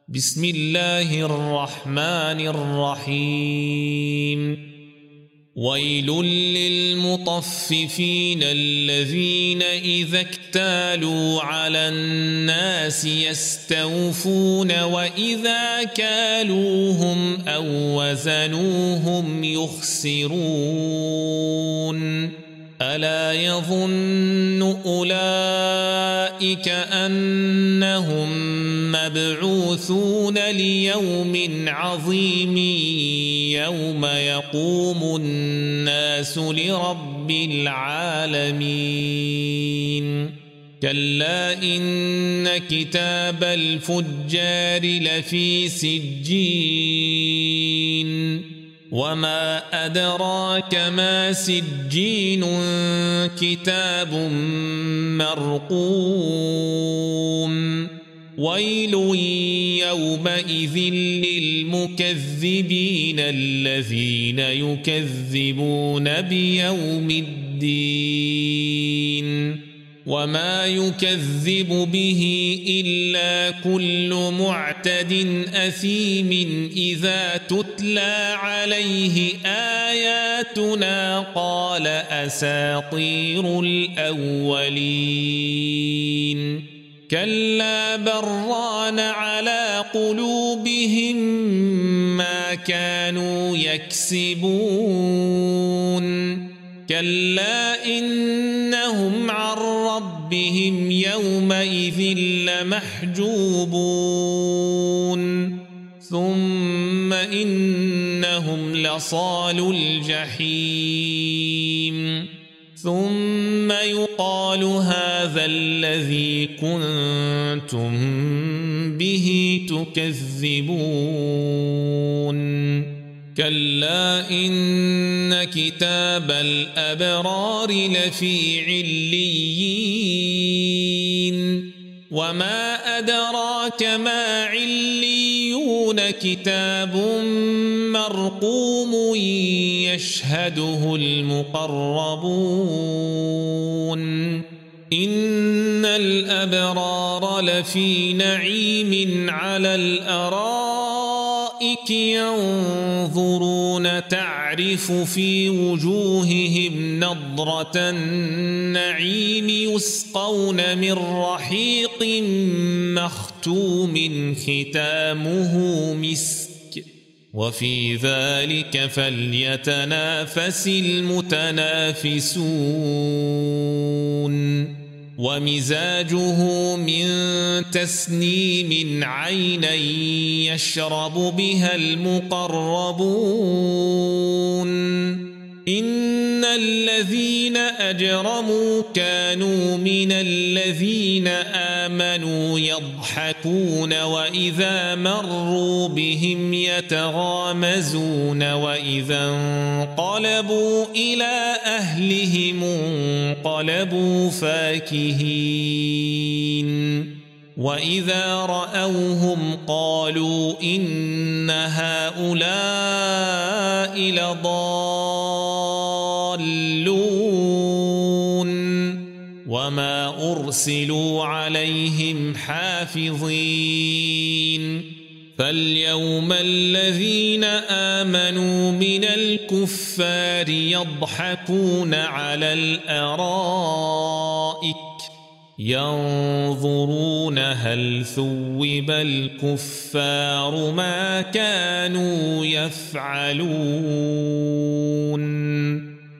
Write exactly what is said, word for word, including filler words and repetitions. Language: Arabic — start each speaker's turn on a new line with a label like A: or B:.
A: بسم الله الرحمن الرحيم ويل للمطففين الذين إذا اكتالوا على الناس يستوفون وإذا كالوهم أو وزنوهم يخسرون ألا يظن أولئك أنهم مبعوثون ليوم عظيم يوم يقوم الناس لرب العالمين كلا إن كتاب الفجار لفي سجين وما أدراك ما سجين كتاب مرقوم ويل يومئذ للمكذبين الذين يكذبون بيوم الدين وما يكذب به إلا كل معتد أثيم إذا تتلى عليه آياتنا قال أساطير الأولين كلا بران على قلوبهم ما كانوا يكسبون كلا إنهم عن ربهم يومئذ لمحجوبون ثم إنهم لصالو الجحيم ثم يقال هذا الذي كنتم به تكذبون كلا إن كتاب الأبرار لفي عليين وما أدراك ما عليون كتاب مرقوم يشهده المقربون إن الأبرار لفي نعيم على الأرائك ينظرون تعرف في وجوههم نضرة النعيم يسقون من رحيق مختوم ختامه مسك وفي ذلك فليتنافس المتنافسون ومزاجه من تسنيم عينا يشرب بها المقربون إن الذين أجرموا كانوا من الذين آمنوا يضحكون وإذا مروا بهم يتغامزون وإذا انقلبوا إلى أهلهم انقلبوا فاكهين وإذا رأوهم قالوا إن هؤلاء لضالون وما أرسلوا عليهم حافظين فاليوم الذين آمنوا من الكفار يضحكون على الأرائك ينظرون هل ثوب الكفار ما كانوا يفعلون.